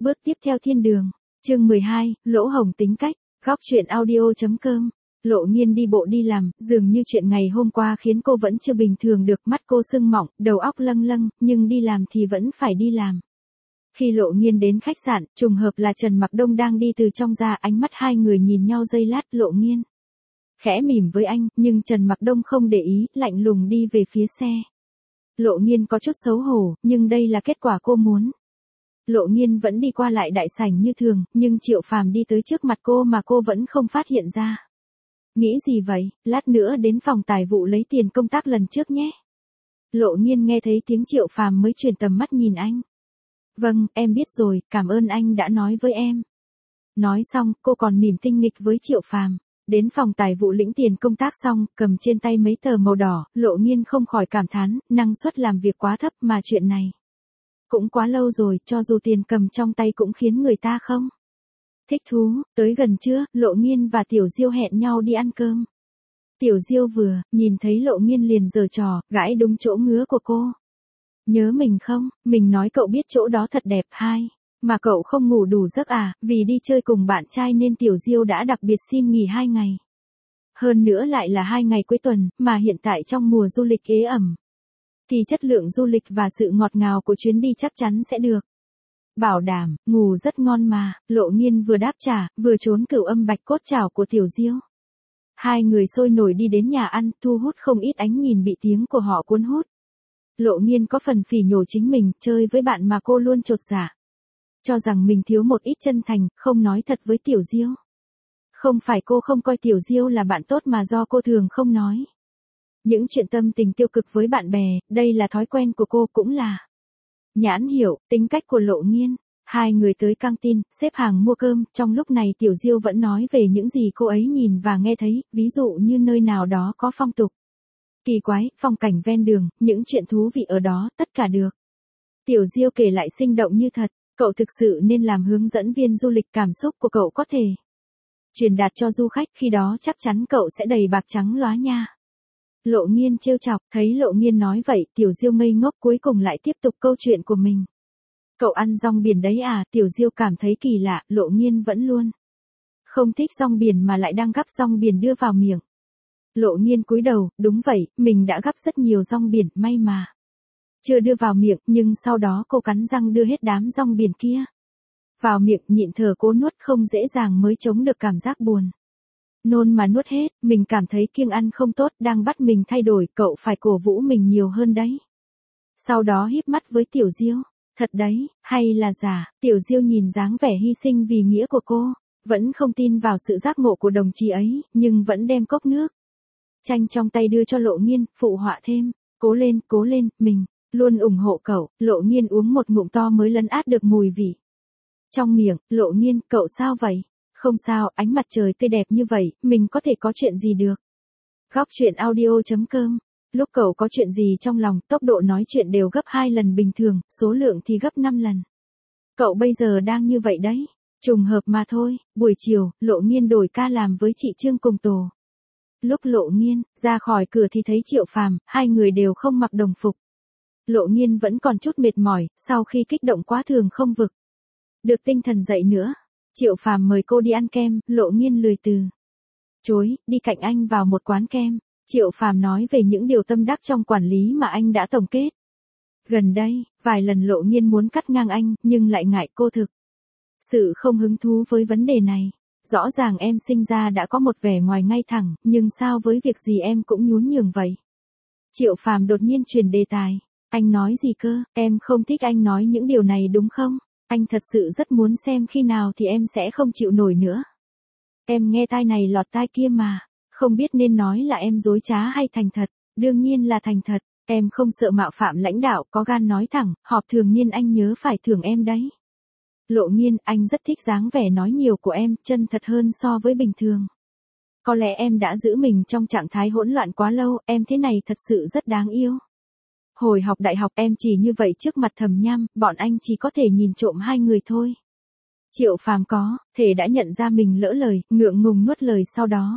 bước tiếp theo thiên đường. Chương 12, lỗ hổng tính cách, góc truyện audio.com. Lộ Nghiên đi bộ đi làm, dường như chuyện ngày hôm qua khiến cô vẫn chưa bình thường được, mắt cô sưng mọng, đầu óc lâng lâng, nhưng đi làm thì vẫn phải đi làm. Khi Lộ Nghiên đến khách sạn, trùng hợp là Trần Mặc Đông đang đi từ trong ra, ánh mắt hai người nhìn nhau giây lát, Lộ Nghiên khẽ mỉm với anh, nhưng Trần Mặc Đông không để ý, lạnh lùng đi về phía xe. Lộ Nghiên có chút xấu hổ, nhưng đây là kết quả cô muốn. Lộ Nghiên vẫn đi qua lại đại sảnh như thường, nhưng Triệu Phàm đi tới trước mặt cô mà cô vẫn không phát hiện ra. Nghĩ gì vậy, lát nữa đến phòng tài vụ lấy tiền công tác lần trước nhé. Lộ Nghiên nghe thấy tiếng Triệu Phàm mới chuyển tầm mắt nhìn anh. Vâng, em biết rồi, cảm ơn anh đã nói với em. Nói xong, cô còn mỉm tinh nghịch với Triệu Phàm. Đến phòng tài vụ lĩnh tiền công tác xong, cầm trên tay mấy tờ màu đỏ, Lộ Nghiên không khỏi cảm thán, năng suất làm việc quá thấp mà chuyện này cũng quá lâu rồi, cho dù tiền cầm trong tay cũng khiến người ta không thích thú. Tới gần trưa, Lộ Nghiên và Tiểu Diêu hẹn nhau đi ăn cơm. Tiểu Diêu vừa nhìn thấy Lộ Nghiên liền giở trò, gãi đúng chỗ ngứa của cô. Nhớ mình không, mình nói cậu biết chỗ đó thật đẹp hai. Mà cậu không ngủ đủ giấc à, vì đi chơi cùng bạn trai nên Tiểu Diêu đã đặc biệt xin nghỉ 2 ngày. Hơn nữa lại là 2 ngày cuối tuần, mà hiện tại trong mùa du lịch ế ẩm. Thì chất lượng du lịch và sự ngọt ngào của chuyến đi chắc chắn sẽ được bảo đảm, ngủ rất ngon mà. Lộ Nghiên vừa đáp trả, vừa trốn cửu âm bạch cốt chảo của Tiểu Diêu. Hai người sôi nổi đi đến nhà ăn, thu hút không ít ánh nhìn bị tiếng của họ cuốn hút. Lộ Nghiên có phần phỉ nhổ chính mình, chơi với bạn mà cô luôn chột dạ. Cho rằng mình thiếu một ít chân thành, không nói thật với Tiểu Diêu. Không phải cô không coi Tiểu Diêu là bạn tốt mà do cô thường không nói những chuyện tâm tình tiêu cực với bạn bè, đây là thói quen của cô, cũng là nhãn hiệu, tính cách của Lộ Nghiên. Hai người tới căng tin, xếp hàng mua cơm, trong lúc này Tiểu Diêu vẫn nói về những gì cô ấy nhìn và nghe thấy, ví dụ như nơi nào đó có phong tục kỳ quái, phong cảnh ven đường, những chuyện thú vị ở đó, tất cả được Tiểu Diêu kể lại sinh động như thật. Cậu thực sự nên làm hướng dẫn viên du lịch, cảm xúc của cậu có thể truyền đạt cho du khách, khi đó chắc chắn cậu sẽ đầy bạc trắng lóa nha. Lộ Nghiên trêu chọc, thấy Lộ Nghiên nói vậy, Tiểu Diêu ngây ngốc, cuối cùng lại tiếp tục câu chuyện của mình. Cậu ăn rong biển đấy à? Tiểu Diêu cảm thấy kỳ lạ, Lộ Nghiên vẫn luôn không thích rong biển mà lại đang gắp rong biển đưa vào miệng. Lộ Nghiên cúi đầu, đúng vậy, mình đã gắp rất nhiều rong biển, may mà chưa đưa vào miệng, nhưng sau đó cô cắn răng đưa hết đám rong biển kia vào miệng, nhịn thở cố nuốt, không dễ dàng mới chống được cảm giác buồn nôn mà nuốt hết. Mình cảm thấy kiêng ăn không tốt, đang bắt mình thay đổi, cậu phải cổ vũ mình nhiều hơn đấy. Sau đó híp mắt với Tiểu Diêu, thật đấy, hay là giả? Tiểu Diêu nhìn dáng vẻ hy sinh vì nghĩa của cô, vẫn không tin vào sự giác ngộ của đồng chí ấy, nhưng vẫn đem cốc nước chanh trong tay đưa cho Lộ Nghiên, phụ họa thêm, cố lên, mình luôn ủng hộ cậu. Lộ Nghiên uống một ngụm to mới lấn át được mùi vị trong miệng. Lộ Nghiên, cậu sao vậy? Không sao, ánh mặt trời tươi đẹp như vậy, mình có thể có chuyện gì được. Góc truyện audio.com. Lúc cậu có chuyện gì trong lòng, tốc độ nói chuyện đều gấp 2 lần bình thường, số lượng thì gấp 5 lần. Cậu bây giờ đang như vậy đấy. Trùng hợp mà thôi. Buổi chiều, Lộ Nghiên đổi ca làm với chị Trương cùng tổ. Lúc Lộ Nghiên ra khỏi cửa thì thấy Triệu Phàm, hai người đều không mặc đồng phục. Lộ Nghiên vẫn còn chút mệt mỏi, sau khi kích động quá thường không vực được tinh thần dậy nữa. Triệu Phàm mời cô đi ăn kem, Lộ Nghiên lười từ chối, đi cạnh anh vào một quán kem. Triệu Phàm nói về những điều tâm đắc trong quản lý mà anh đã tổng kết gần đây. Vài lần Lộ Nghiên muốn cắt ngang anh, nhưng lại ngại, cô thực sự không hứng thú với vấn đề này. Rõ ràng em sinh ra đã có một vẻ ngoài ngay thẳng, nhưng sao với việc gì em cũng nhún nhường vậy? Triệu Phàm đột nhiên chuyển đề tài. Anh nói gì cơ? Em không thích anh nói những điều này đúng không? Anh thật sự rất muốn xem khi nào thì em sẽ không chịu nổi nữa. Em nghe tai này lọt tai kia mà, không biết nên nói là em dối trá hay thành thật. Đương nhiên là thành thật, em không sợ mạo phạm lãnh đạo, có gan nói thẳng, họp thường niên anh nhớ phải thưởng em đấy. Lộ Nghiên, anh rất thích dáng vẻ nói nhiều của em, chân thật hơn so với bình thường. Có lẽ em đã giữ mình trong trạng thái hỗn loạn quá lâu, em thế này thật sự rất đáng yêu. Hồi học đại học em chỉ như vậy trước mặt Thẩm Nham, bọn anh chỉ có thể nhìn trộm hai người thôi. Triệu Phàm có thể đã nhận ra mình lỡ lời, ngượng ngùng nuốt lời sau đó.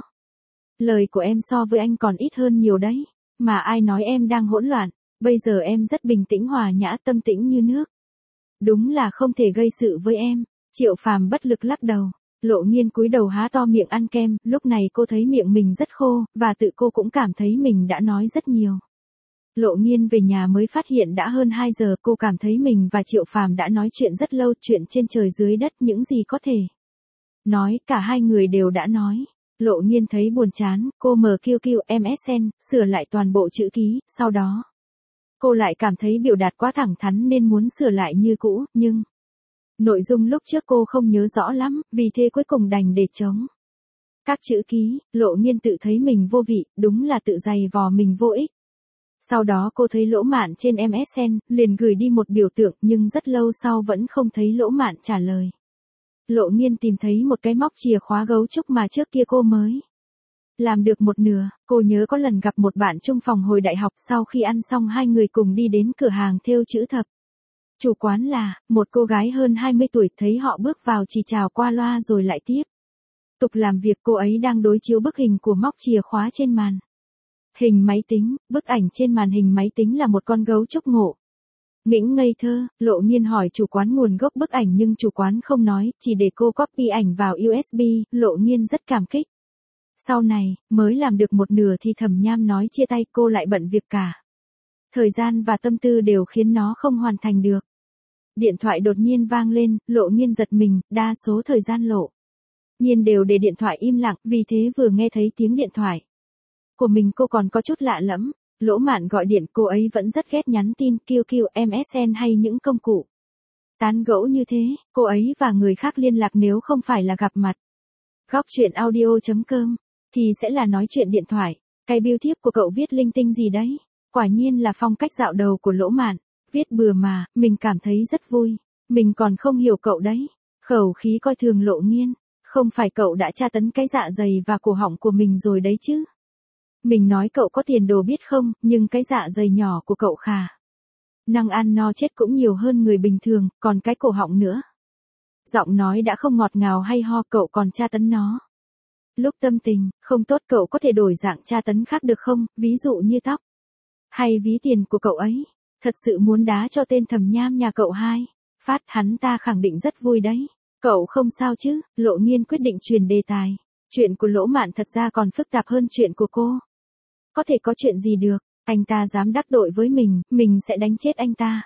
Lời của em so với anh còn ít hơn nhiều đấy, mà ai nói em đang hỗn loạn, bây giờ em rất bình tĩnh hòa nhã, tâm tĩnh như nước. Đúng là không thể gây sự với em. Triệu Phàm bất lực lắc đầu. Lộ Nhiên cúi đầu há to miệng ăn kem, lúc này cô thấy miệng mình rất khô, và tự cô cũng cảm thấy mình đã nói rất nhiều. Lộ Nhiên về nhà mới phát hiện đã hơn 2 giờ, cô cảm thấy mình và Triệu Phàm đã nói chuyện rất lâu, chuyện trên trời dưới đất, những gì có thể nói, cả hai người đều đã nói. Lộ Nhiên thấy buồn chán, cô mở QQ MSN, sửa lại toàn bộ chữ ký, sau đó cô lại cảm thấy biểu đạt quá thẳng thắn nên muốn sửa lại như cũ, nhưng nội dung lúc trước cô không nhớ rõ lắm, vì thế cuối cùng đành để trống các chữ ký. Lộ Nhiên tự thấy mình vô vị, đúng là tự giày vò mình vô ích. Sau đó cô thấy Lỗ Mạn trên MSN, liền gửi đi một biểu tượng, nhưng rất lâu sau vẫn không thấy Lỗ Mạn trả lời. Lộ Nhiên tìm thấy một cái móc chìa khóa gấu trúc mà trước kia cô mới làm được một nửa. Cô nhớ có lần gặp một bạn chung phòng hồi đại học, sau khi ăn xong hai người cùng đi đến cửa hàng thêu chữ thập. Chủ quán là một cô gái hơn 20 tuổi, thấy họ bước vào chỉ chào qua loa rồi lại tiếp tục làm việc. Cô ấy đang đối chiếu bức hình của móc chìa khóa trên màn hình máy tính. Bức ảnh trên màn hình máy tính là một con gấu trúc ngộ nghĩnh ngây thơ. Lộ Nhiên hỏi chủ quán nguồn gốc bức ảnh nhưng chủ quán không nói, chỉ để cô copy ảnh vào USB. Lộ Nhiên rất cảm kích. Sau này, mới làm được một nửa thì Thẩm Nham nói chia tay, cô lại bận việc cả. Thời gian và tâm tư đều khiến nó không hoàn thành được. Điện thoại đột nhiên vang lên, Lộ Nhiên giật mình, đa số thời gian Lộ Nhiên đều để điện thoại im lặng, vì thế vừa nghe thấy tiếng điện thoại của mình cô còn có chút lạ lẫm. Lỗ Mạn gọi điện, cô ấy vẫn rất ghét nhắn tin, QQ, MSN hay những công cụ tán gẫu như thế. Cô ấy và người khác liên lạc nếu không phải là gặp mặt, góc chuyện audio.com, thì sẽ là nói chuyện điện thoại. Cái bưu thiếp của cậu viết linh tinh gì đấy? Quả nhiên là phong cách dạo đầu của Lỗ Mạn. Viết bừa mà, mình cảm thấy rất vui. Mình còn không hiểu cậu đấy. Khẩu khí coi thường Lộ Nhiên. Không phải cậu đã tra tấn cái dạ dày và cổ họng của mình rồi đấy chứ? Mình nói cậu có tiền đồ biết không, nhưng cái dạ dày nhỏ của cậu khả năng ăn no chết cũng nhiều hơn người bình thường, còn cái cổ họng nữa. Giọng nói đã không ngọt ngào hay ho, cậu còn tra tấn nó. Lúc tâm tình không tốt cậu có thể đổi dạng tra tấn khác được không, ví dụ như tóc hay ví tiền của cậu ấy. Thật sự muốn đá cho tên Thẩm Nham nhà cậu hai phát, hắn ta khẳng định rất vui đấy. Cậu không sao chứ? Lộ Nhiên quyết định chuyển đề tài. Chuyện của Lỗ Mạn thật ra còn phức tạp hơn chuyện của cô. Có thể có chuyện gì được, anh ta dám đắc tội với mình sẽ đánh chết anh ta.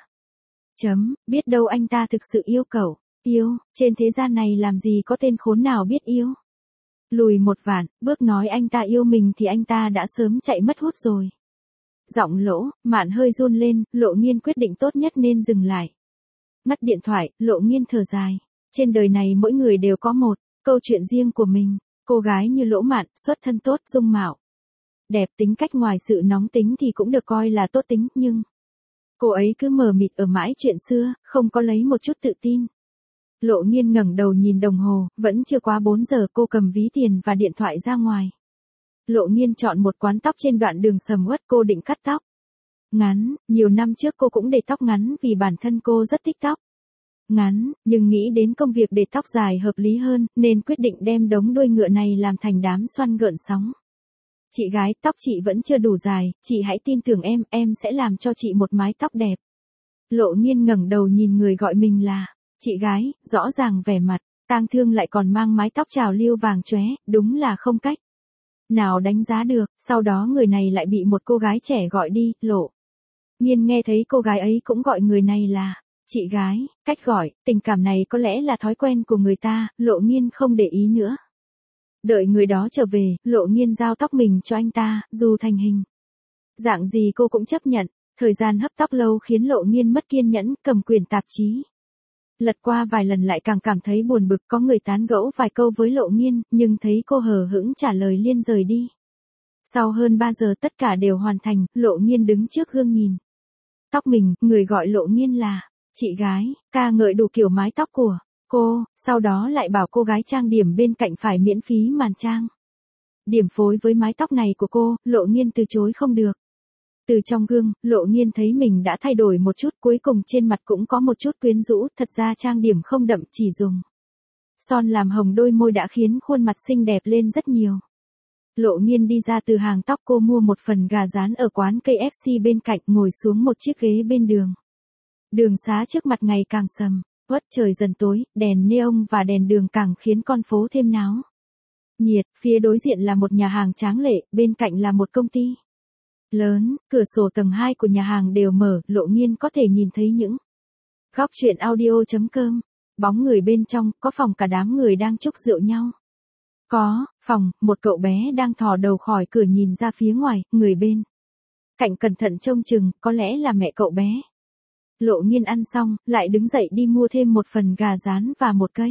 Biết đâu anh ta thực sự yêu cậu. Yêu, trên thế gian này làm gì có tên khốn nào biết yêu. Lùi một vạn, bước nói anh ta yêu mình thì anh ta đã sớm chạy mất hút rồi. Giọng Lỗ Mạn hơi run lên, Lộ Nhiên quyết định tốt nhất nên dừng lại. Ngắt điện thoại, Lộ Nhiên thở dài. Trên đời này mỗi người đều có một câu chuyện riêng của mình. Cô gái như Lỗ Mạn, xuất thân tốt, dung mạo đẹp, tính cách ngoài sự nóng tính thì cũng được coi là tốt tính, nhưng cô ấy cứ mờ mịt ở mãi chuyện xưa, không có lấy một chút tự tin. Lộ Nhiên ngẩng đầu nhìn đồng hồ, vẫn chưa quá 4 giờ. Cô cầm ví tiền và điện thoại ra ngoài. Lộ Nhiên chọn một quán tóc trên đoạn đường sầm uất, cô định cắt tóc ngắn. Nhiều năm trước cô cũng để tóc ngắn vì bản thân cô rất thích tóc ngắn, nhưng nghĩ đến công việc để tóc dài hợp lý hơn, nên quyết định đem đống đuôi ngựa này làm thành đám xoăn gợn sóng. Chị gái, tóc chị vẫn chưa đủ dài, chị hãy tin tưởng em sẽ làm cho chị một mái tóc đẹp. Lộ Nhiên ngẩng đầu nhìn người gọi mình là chị gái, rõ ràng vẻ mặt tang thương lại còn mang mái tóc trào lưu vàng chóe, đúng là không cách nào đánh giá được. Sau đó người này lại bị một cô gái trẻ gọi đi. Lộ Nhiên nghe thấy cô gái ấy cũng gọi người này là chị gái. Cách gọi, tình cảm này có lẽ là thói quen của người ta, Lộ Nhiên không để ý nữa. Đợi người đó trở về, Lộ Nhiên giao tóc mình cho anh ta, dù thành hình dạng gì cô cũng chấp nhận. Thời gian hấp tóc lâu khiến Lộ Nhiên mất kiên nhẫn, cầm quyển tạp chí lật qua vài lần lại càng cảm thấy buồn bực. Có người tán gẫu vài câu với Lộ Nhiên, nhưng thấy cô hờ hững trả lời liền rời đi. Sau hơn 3 giờ tất cả đều hoàn thành, Lộ Nhiên đứng trước gương nhìn tóc mình, người gọi Lộ Nhiên là chị gái, ca ngợi đủ kiểu mái tóc của cô, sau đó lại bảo cô gái trang điểm bên cạnh phải miễn phí màn trang điểm phối với mái tóc này của cô. Lộ Nhiên từ chối không được. Từ trong gương, Lộ Nhiên thấy mình đã thay đổi một chút, cuối cùng trên mặt cũng có một chút quyến rũ, thật ra trang điểm không đậm, chỉ dùng son làm hồng đôi môi đã khiến khuôn mặt xinh đẹp lên rất nhiều. Lộ Nhiên đi ra từ hàng tóc, cô mua một phần gà rán ở quán KFC bên cạnh, ngồi xuống một chiếc ghế bên đường. Đường xá trước mặt ngày càng sầm, uất trời dần tối, đèn neon và đèn đường càng khiến con phố thêm náo nhiệt. Phía đối diện là một nhà hàng tráng lệ, bên cạnh là một công ty lớn, cửa sổ tầng 2 của nhà hàng đều mở, Lộ Nghiên có thể nhìn thấy những góc chuyện audio.com. Bóng người bên trong, có phòng cả đám người đang chúc rượu nhau. Có phòng, một cậu bé đang thò đầu khỏi cửa nhìn ra phía ngoài, người bên cạnh cẩn thận trông chừng, có lẽ là mẹ cậu bé. Lộ Nghiên ăn xong, lại đứng dậy đi mua thêm một phần gà rán và một cây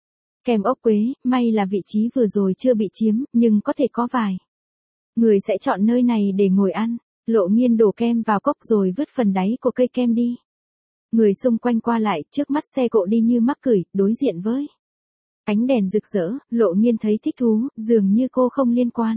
kem ốc quế, may là vị trí vừa rồi chưa bị chiếm, nhưng có thể có vài người sẽ chọn nơi này để ngồi ăn. Lộ Nghiên đổ kem vào cốc rồi vứt phần đáy của cây kem đi. Người xung quanh qua lại, trước mắt xe cộ đi như mắc cửi, đối diện với ánh đèn rực rỡ, Lộ Nghiên thấy thích thú, dường như cô không liên quan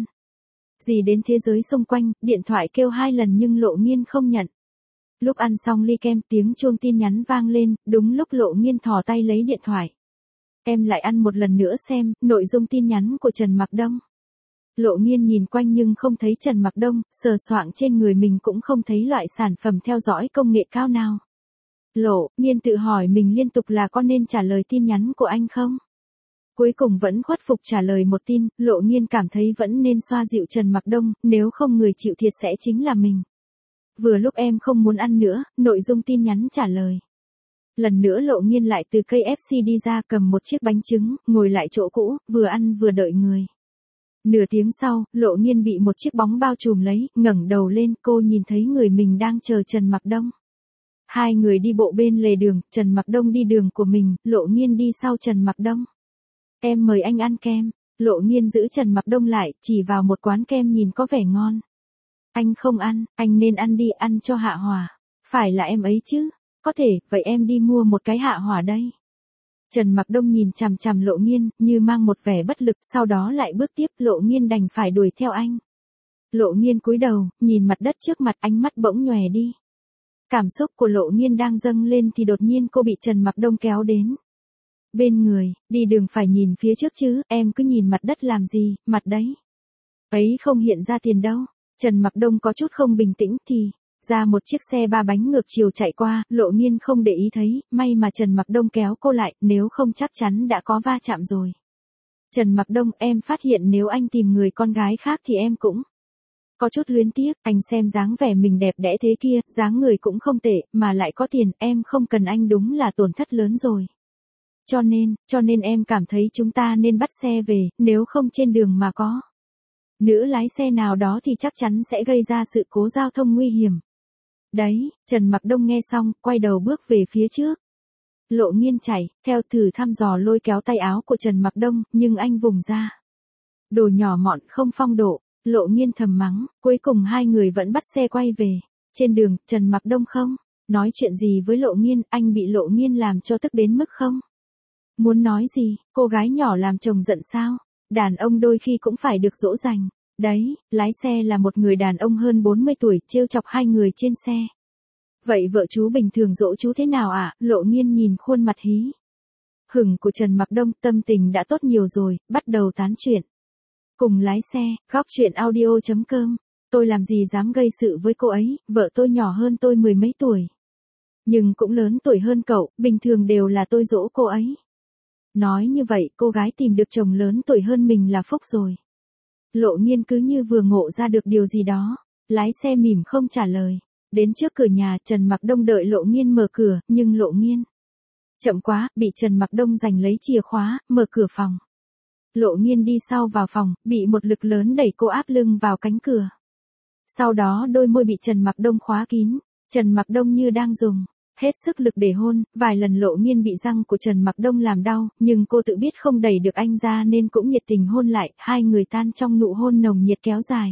gì đến thế giới xung quanh. Điện thoại kêu 2 lần nhưng Lộ Nghiên không nhận. Lúc ăn xong ly kem, tiếng chuông tin nhắn vang lên, đúng lúc Lộ Nghiên thò tay lấy điện thoại. Em lại ăn một lần nữa xem, nội dung tin nhắn của Trần Mặc Đông. Lộ Nghiên nhìn quanh nhưng không thấy Trần Mặc Đông, sờ soạng trên người mình cũng không thấy loại sản phẩm theo dõi công nghệ cao nào. Lộ Nghiên tự hỏi mình liên tục là có nên trả lời tin nhắn của anh không? Cuối cùng vẫn khuất phục trả lời một tin. Lộ Nghiên cảm thấy vẫn nên xoa dịu Trần Mặc Đông, nếu không người chịu thiệt sẽ chính là mình. Vừa lúc em không muốn ăn nữa, nội dung tin nhắn trả lời. Lần nữa Lộ Nghiên lại từ cây FC đi ra, cầm một chiếc bánh trứng, ngồi lại chỗ cũ, vừa ăn vừa đợi người. Nửa tiếng sau, Lộ Nghiên bị một chiếc bóng bao trùm lấy, ngẩng đầu lên, cô nhìn thấy người mình đang chờ Trần Mặc Đông. Hai người đi bộ bên lề đường, Trần Mặc Đông đi đường của mình, Lộ Nghiên đi sau Trần Mặc Đông. Em mời anh ăn kem. Lộ Nghiên giữ Trần Mặc Đông lại, chỉ vào một quán kem nhìn có vẻ ngon. Anh không ăn, anh nên ăn đi, ăn cho hạ hỏa. Phải là em ấy chứ? Có thể, vậy em đi mua một cái hạ hỏa đây. Trần Mặc Đông nhìn chằm chằm Lộ Nghiên, như mang một vẻ bất lực, sau đó lại bước tiếp. Lộ Nghiên đành phải đuổi theo anh. Lộ Nghiên cúi đầu, nhìn mặt đất trước mặt, ánh mắt bỗng nhòe đi. Cảm xúc của Lộ Nghiên đang dâng lên thì đột nhiên cô bị Trần Mặc Đông kéo đến bên người. Đi đường phải nhìn phía trước chứ, em cứ nhìn mặt đất làm gì, mặt đấy ấy không hiện ra tiền đâu. Trần Mặc Đông có chút không bình tĩnh thì ra một chiếc xe 3 bánh ngược chiều chạy qua, Lộ Nghiên không để ý thấy, may mà Trần Mặc Đông kéo cô lại, nếu không chắc chắn đã có va chạm rồi. Trần Mặc Đông, em phát hiện nếu anh tìm người con gái khác thì em cũng có chút luyến tiếc. Anh xem dáng vẻ mình đẹp đẽ thế kia, dáng người cũng không tệ, mà lại có tiền, em không cần anh đúng là tổn thất lớn rồi. Cho nên em cảm thấy chúng ta nên bắt xe về, nếu không trên đường mà có nữ lái xe nào đó thì chắc chắn sẽ gây ra sự cố giao thông nguy hiểm. Đấy, Trần Mặc Đông nghe xong, quay đầu bước về phía trước. Lộ Nghiên chạy, theo thử thăm dò lôi kéo tay áo của Trần Mặc Đông, nhưng anh vùng ra. Đồ nhỏ mọn không phong độ, Lộ Nghiên thầm mắng, cuối cùng hai người vẫn bắt xe quay về. Trên đường, Trần Mặc Đông không nói chuyện gì với Lộ Nghiên, anh bị Lộ Nghiên làm cho tức đến mức không muốn nói gì. Cô gái nhỏ làm chồng giận sao? Đàn ông đôi khi cũng phải được dỗ dành. Đấy, lái xe là một người đàn ông hơn 40 tuổi, trêu chọc hai người trên xe. Vậy vợ chú bình thường dỗ chú thế nào ạ? Lộ Nghiên nhìn khuôn mặt hí hửng của Trần Mặc Đông, tâm tình đã tốt nhiều rồi, bắt đầu tán chuyện. Cùng lái xe, góc chuyện audio.com. Tôi làm gì dám gây sự với cô ấy, vợ tôi nhỏ hơn tôi 10 mấy tuổi. Nhưng cũng lớn tuổi hơn cậu, bình thường đều là tôi dỗ cô ấy. Nói như vậy, cô gái tìm được chồng lớn tuổi hơn mình là phúc rồi. Lộ Nghiên cứ như vừa ngộ ra được điều gì đó. Lái xe mỉm không trả lời. Đến trước cửa nhà, Trần Mặc Đông đợi Lộ Nghiên mở cửa, nhưng Lộ Nghiên chậm quá, bị Trần Mặc Đông giành lấy chìa khóa, mở cửa phòng. Lộ Nghiên đi sau vào phòng, bị một lực lớn đẩy cô áp lưng vào cánh cửa. Sau đó đôi môi bị Trần Mặc Đông khóa kín. Trần Mặc Đông như đang dùng hết sức lực để hôn, vài lần Lộ Nghiên bị răng của Trần Mặc Đông làm đau, nhưng cô tự biết không đẩy được anh ra nên cũng nhiệt tình hôn lại, hai người tan trong nụ hôn nồng nhiệt kéo dài.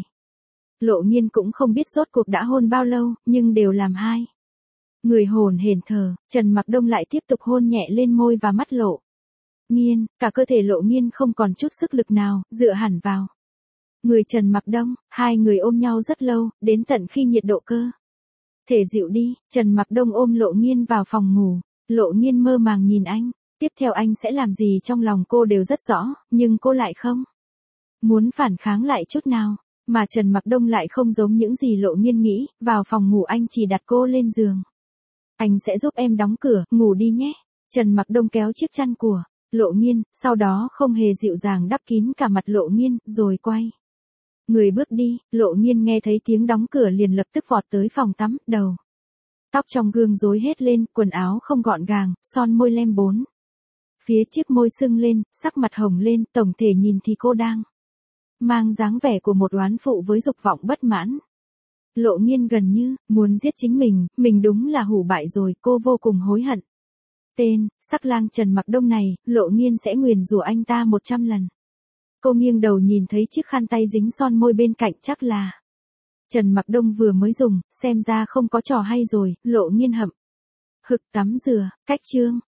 Lộ Nghiên cũng không biết rốt cuộc đã hôn bao lâu, nhưng đều làm hai người hổn hển thở. Trần Mặc Đông lại tiếp tục hôn nhẹ lên môi và mắt Lộ Nghiên, cả cơ thể Lộ Nghiên không còn chút sức lực nào, dựa hẳn vào người Trần Mặc Đông, hai người ôm nhau rất lâu, đến tận khi nhiệt độ cơ thể dịu đi, Trần Mặc Đông ôm Lộ Nghiên vào phòng ngủ. Lộ Nghiên mơ màng nhìn anh, tiếp theo anh sẽ làm gì trong lòng cô đều rất rõ, nhưng cô lại không muốn phản kháng lại chút nào. Mà Trần Mặc Đông lại không giống những gì Lộ Nghiên nghĩ, vào phòng ngủ anh chỉ đặt cô lên giường. Anh sẽ giúp em đóng cửa, ngủ đi nhé. Trần Mặc Đông kéo chiếc chăn của Lộ Nghiên, sau đó không hề dịu dàng đắp kín cả mặt Lộ Nghiên, rồi quay người bước đi. Lộ Nghiên nghe thấy tiếng đóng cửa liền lập tức vọt tới phòng tắm, đầu tóc trong gương rối hết lên, quần áo không gọn gàng, son môi lem bốn phía chiếc môi sưng lên, sắc mặt hồng lên, tổng thể nhìn thì cô đang mang dáng vẻ của một oán phụ với dục vọng bất mãn. Lộ Nghiên gần như muốn giết chính mình đúng là hủ bại rồi, cô vô cùng hối hận. Tên sắc lang Trần Mặc Đông này, Lộ Nghiên sẽ nguyền rủa anh ta 100 lần. Cô nghiêng đầu nhìn thấy chiếc khăn tay dính son môi bên cạnh, chắc là Trần Mặc Đông vừa mới dùng, xem ra không có trò hay rồi. Lộ Nghiên hậm hực tắm rửa, cách chương